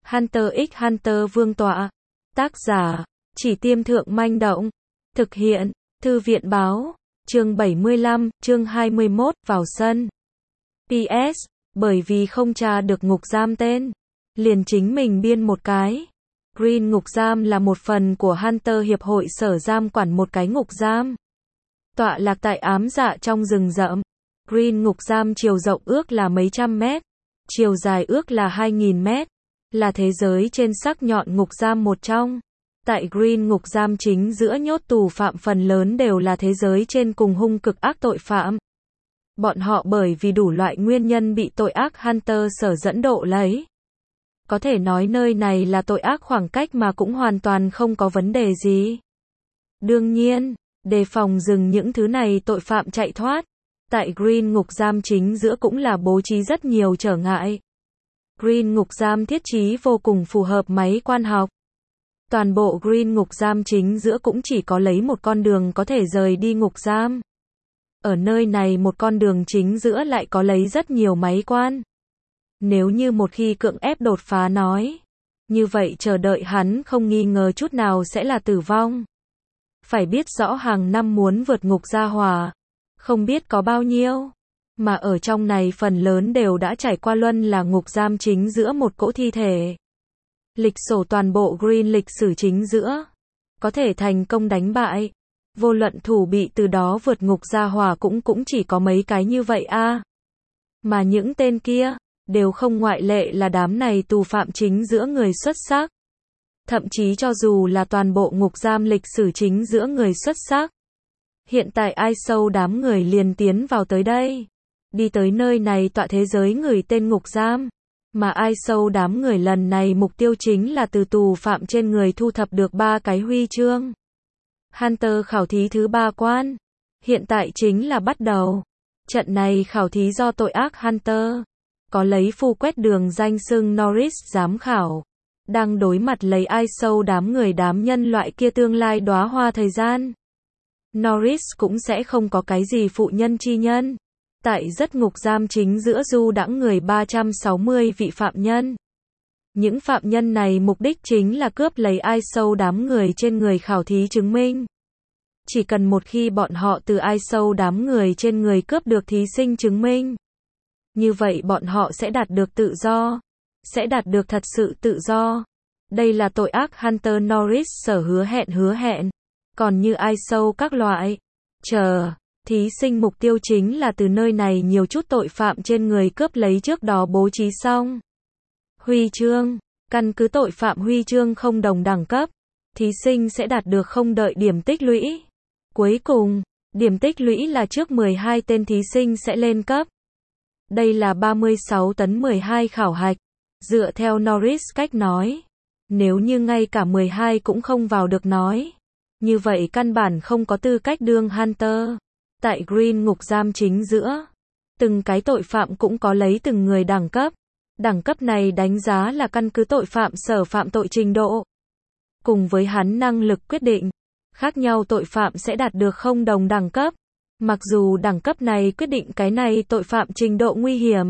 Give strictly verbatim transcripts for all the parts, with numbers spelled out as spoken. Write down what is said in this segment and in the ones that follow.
Hunter x Hunter Vương tọa. Tác giả, Chỉ Tiêm Thượng Manh Động. Thực hiện, Thư viện Báo. Chương bảy mươi lăm, chương hai mươi mốt, vào sân. pê ét, bởi vì không tra được ngục giam tên, liền chính mình biên một cái. Green ngục giam là một phần của Hunter Hiệp hội sở giam quản một cái ngục giam. Tọa lạc tại ám dạ trong rừng rậm. Green ngục giam chiều rộng ước là mấy trăm mét, chiều dài ước là hai nghìn mét, là thế giới trên sắc nhọn ngục giam một trong. Tại Green ngục giam chính giữa nhốt tù phạm phần lớn đều là thế giới trên cùng hung cực ác tội phạm. Bọn họ bởi vì đủ loại nguyên nhân bị tội ác Hunter sở dẫn độ lấy. Có thể nói nơi này là tội ác khoảng cách mà cũng hoàn toàn không có vấn đề gì. Đương nhiên, đề phòng dừng những thứ này tội phạm chạy thoát, tại Green ngục giam chính giữa cũng là bố trí rất nhiều trở ngại. Green ngục giam thiết trí vô cùng phù hợp máy quan học. Toàn bộ Green ngục giam chính giữa cũng chỉ có lấy một con đường có thể rời đi ngục giam. Ở nơi này một con đường chính giữa lại có lấy rất nhiều máy quan. Nếu như một khi cưỡng ép đột phá nói, như vậy chờ đợi hắn không nghi ngờ chút nào sẽ là tử vong. Phải biết rõ hàng năm muốn vượt ngục gia hỏa, không biết có bao nhiêu, mà ở trong này phần lớn đều đã trải qua luân là ngục giam chính giữa một cỗ thi thể. Lịch sổ toàn bộ Green lịch sử chính giữa, có thể thành công đánh bại, vô luận thủ bị từ đó vượt ngục gia hỏa cũng cũng chỉ có mấy cái như vậy a. Mà những tên kia, đều không ngoại lệ là đám này tù phạm chính giữa người xuất sắc. Thậm chí cho dù là toàn bộ ngục giam lịch sử chính giữa người xuất sắc. Hiện tại ai sâu đám người liền tiến vào tới đây. Đi tới nơi này tọa thế giới người tên ngục giam. Mà ai sâu đám người lần này mục tiêu chính là từ tù phạm trên người thu thập được ba cái huy chương. Hunter khảo thí thứ ba quan. Hiện tại chính là bắt đầu. Trận này khảo thí do tội ác Hunter. Có lấy phu quét đường danh xưng Norris giám khảo. Đang đối mặt lấy ai sâu đám người đám nhân loại kia tương lai đóa hoa thời gian. Norris cũng sẽ không có cái gì phụ nhân chi nhân. Tại rất ngục giam chính giữa du đãng người ba trăm sáu mươi vị phạm nhân. Những phạm nhân này mục đích chính là cướp lấy ai sâu đám người trên người khảo thí chứng minh. Chỉ cần một khi bọn họ từ ai sâu đám người trên người cướp được thí sinh chứng minh. Như vậy bọn họ sẽ đạt được tự do. Sẽ đạt được thật sự tự do. Đây là tội ác Hunter Norris sở hứa hẹn hứa hẹn. Còn như ai sâu các loại. Chờ. Thí sinh mục tiêu chính là từ nơi này nhiều chút tội phạm trên người cướp lấy trước đó bố trí xong. Huy chương. Căn cứ tội phạm huy chương không đồng đẳng cấp. Thí sinh sẽ đạt được không đợi điểm tích lũy. Cuối cùng, điểm tích lũy là trước mười hai tên thí sinh sẽ lên cấp. Đây là ba mươi sáu tấn mười hai khảo hạch. Dựa theo Norris cách nói. Nếu như ngay cả mười hai cũng không vào được nói. Như vậy căn bản không có tư cách đương Hunter. Tại Green ngục giam chính giữa. Từng cái tội phạm cũng có lấy từng người đẳng cấp. Đẳng cấp này đánh giá là căn cứ tội phạm sở phạm tội trình độ. Cùng với hắn năng lực quyết định. Khác nhau tội phạm sẽ đạt được không đồng đẳng cấp. Mặc dù đẳng cấp này quyết định cái này tội phạm trình độ nguy hiểm.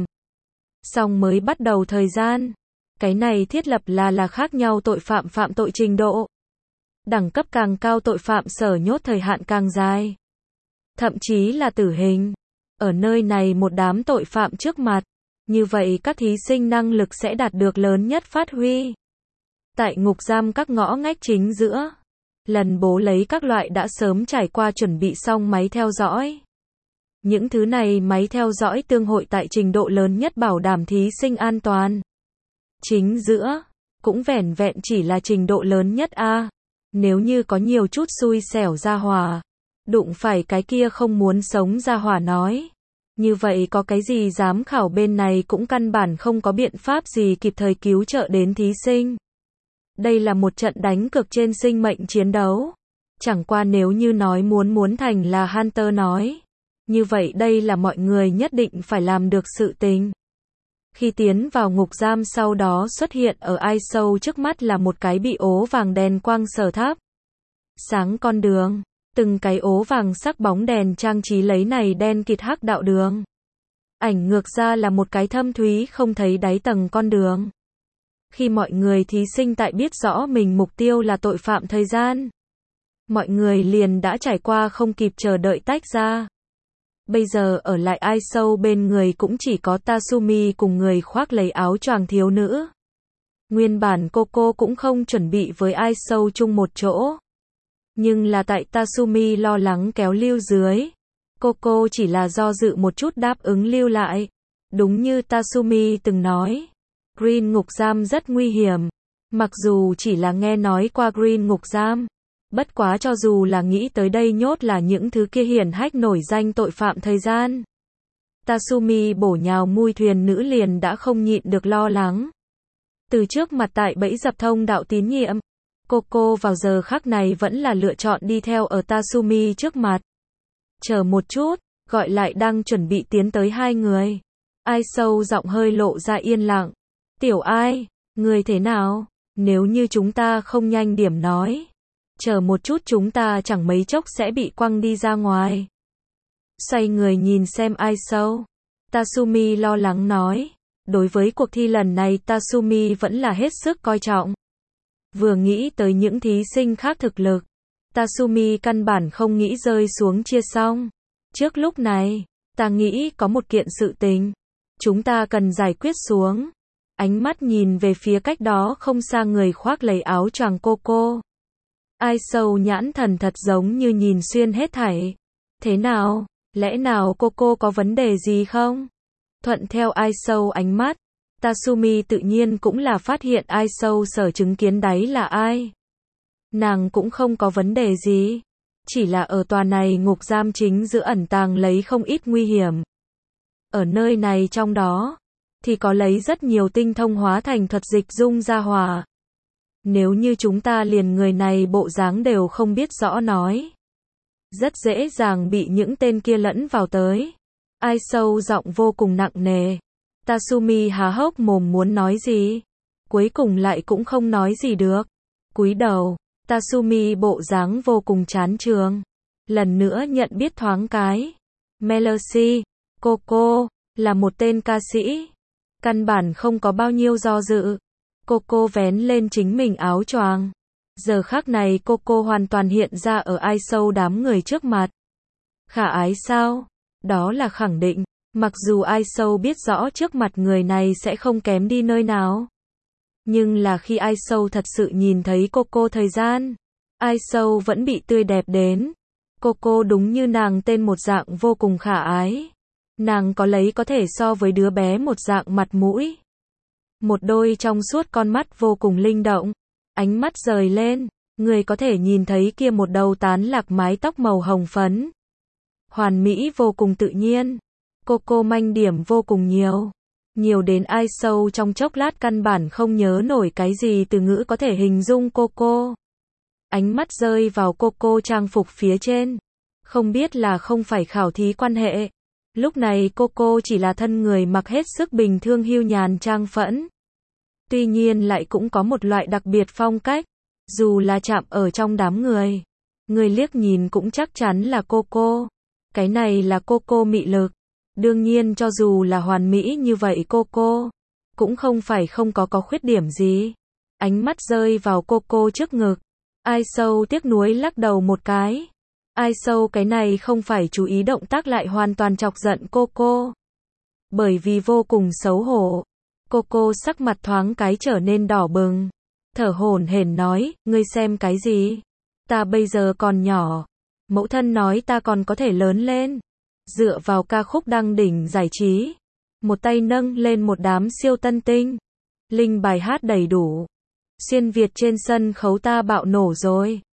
Song mới bắt đầu thời gian. Cái này thiết lập là là khác nhau tội phạm phạm tội trình độ. Đẳng cấp càng cao tội phạm sở nhốt thời hạn càng dài. Thậm chí là tử hình. Ở nơi này một đám tội phạm trước mặt. Như vậy các thí sinh năng lực sẽ đạt được lớn nhất phát huy. Tại ngục giam các ngõ ngách chính giữa. Lần bố lấy các loại đã sớm trải qua chuẩn bị xong máy theo dõi. Những thứ này máy theo dõi tương hội tại trình độ lớn nhất bảo đảm thí sinh an toàn. Chính giữa, cũng vẻn vẹn chỉ là trình độ lớn nhất a. Nếu như có nhiều chút xui xẻo ra hỏa, đụng phải cái kia không muốn sống ra hỏa nói. Như vậy có cái gì giám khảo bên này cũng căn bản không có biện pháp gì kịp thời cứu trợ đến thí sinh. Đây là một trận đánh cược trên sinh mệnh chiến đấu. Chẳng qua nếu như nói muốn muốn thành là Hunter nói. Như vậy đây là mọi người nhất định phải làm được sự tình. Khi tiến vào ngục giam sau đó xuất hiện ở ai sâu trước mắt là một cái bị ố vàng đèn quang sở thắp. Sáng con đường. Từng cái ố vàng sắc bóng đèn trang trí lấy này đen kịt hắc đạo đường. Ảnh ngược ra là một cái thâm thúy không thấy đáy tầng con đường. Khi mọi người thí sinh tại biết rõ mình mục tiêu là tội phạm thời gian, mọi người liền đã trải qua không kịp chờ đợi tách ra. Bây giờ ở lại ai sâu bên người cũng chỉ có Tatsumi cùng người khoác lấy áo choàng thiếu nữ. Nguyên bản Coco cũng không chuẩn bị với ai sâu chung một chỗ. Nhưng là tại Tatsumi lo lắng kéo lưu dưới, Coco chỉ là do dự một chút đáp ứng lưu lại. Đúng như Tatsumi từng nói, Green ngục giam rất nguy hiểm. Mặc dù chỉ là nghe nói qua Green ngục giam, bất quá cho dù là nghĩ tới đây nhốt là những thứ kia hiển hách nổi danh tội phạm thời gian, Tatsumi bổ nhào mui thuyền nữ liền đã không nhịn được lo lắng. Từ trước mặt tại bẫy dập thông đạo tín nhiệm, Coco vào giờ khắc này vẫn là lựa chọn đi theo ở Tatsumi trước mặt. Chờ một chút, gọi lại đang chuẩn bị tiến tới hai người. Ai sâu giọng hơi lộ ra yên lặng. Tiểu Ai, người thế nào? Nếu như chúng ta không nhanh điểm nói, chờ một chút chúng ta chẳng mấy chốc sẽ bị quăng đi ra ngoài. Xoay người nhìn xem Ai sâu, Tatsumi lo lắng nói. Đối với cuộc thi lần này Tatsumi vẫn là hết sức coi trọng. Vừa nghĩ tới những thí sinh khác thực lực, Tatsumi căn bản không nghĩ rơi xuống chia xong. Trước lúc này, ta nghĩ có một kiện sự tình chúng ta cần giải quyết xuống. Ánh mắt nhìn về phía cách đó không xa người khoác lấy áo choàng Coco. Ai sâu nhãn thần thật giống như nhìn xuyên hết thảy. Thế nào? Lẽ nào Coco có vấn đề gì không? Thuận theo Ai sâu ánh mắt, Tatsumi tự nhiên cũng là phát hiện Ai sâu sở chứng kiến đấy là ai. Nàng cũng không có vấn đề gì. Chỉ là ở tòa này ngục giam chính giữa ẩn tàng lấy không ít nguy hiểm. Ở nơi này trong đó, thì có lấy rất nhiều tinh thông hóa thành thuật dịch dung ra hòa. Nếu như chúng ta liền người này bộ dáng đều không biết rõ nói, rất dễ dàng bị những tên kia lẫn vào tới. Ai sâu giọng vô cùng nặng nề. Tatsumi há hốc mồm muốn nói gì, cuối cùng lại cũng không nói gì được. Cúi đầu, Tatsumi bộ dáng vô cùng chán chường. Lần nữa nhận biết thoáng cái. Melody, Coco, là một tên ca sĩ. Căn bản không có bao nhiêu do dự. Coco vén lên chính mình áo choàng. Giờ khắc này Coco hoàn toàn hiện ra ở Ai sâu đám người trước mặt. Khả ái sao? Đó là khẳng định. Mặc dù Ai sâu biết rõ trước mặt người này sẽ không kém đi nơi nào. Nhưng là khi Ai sâu thật sự nhìn thấy Coco thời gian, Ai sâu vẫn bị tươi đẹp đến. Coco đúng như nàng tên một dạng vô cùng khả ái. Nàng có lấy có thể so với đứa bé một dạng mặt mũi. Một đôi trong suốt con mắt vô cùng linh động. Ánh mắt rời lên, người có thể nhìn thấy kia một đầu tán lạc mái tóc màu hồng phấn. Hoàn mỹ vô cùng tự nhiên. Coco manh điểm vô cùng nhiều. Nhiều đến Ai sâu trong chốc lát căn bản không nhớ nổi cái gì từ ngữ có thể hình dung Coco. Ánh mắt rơi vào Coco trang phục phía trên. Không biết là không phải khảo thí quan hệ. Lúc này Coco chỉ là thân người mặc hết sức bình thường hiu nhàn trang phẫn. Tuy nhiên lại cũng có một loại đặc biệt phong cách. Dù là chạm ở trong đám người, người liếc nhìn cũng chắc chắn là Coco. Cái này là Coco mị lực. Đương nhiên cho dù là hoàn mỹ như vậy Coco cũng không phải không có có khuyết điểm gì. Ánh mắt rơi vào Coco trước ngực. Ai sâu tiếc nuối lắc đầu một cái. Ai sâu cái này không phải chú ý động tác lại hoàn toàn chọc giận Coco. Bởi vì vô cùng xấu hổ. Coco sắc mặt thoáng cái trở nên đỏ bừng. Thở hổn hển nói, ngươi xem cái gì? Ta bây giờ còn nhỏ. Mẫu thân nói ta còn có thể lớn lên. Dựa vào ca khúc đăng đỉnh giải trí. Một tay nâng lên một đám siêu tân tinh. Linh bài hát đầy đủ. Xuyên Việt trên sân khấu ta bạo nổ rồi.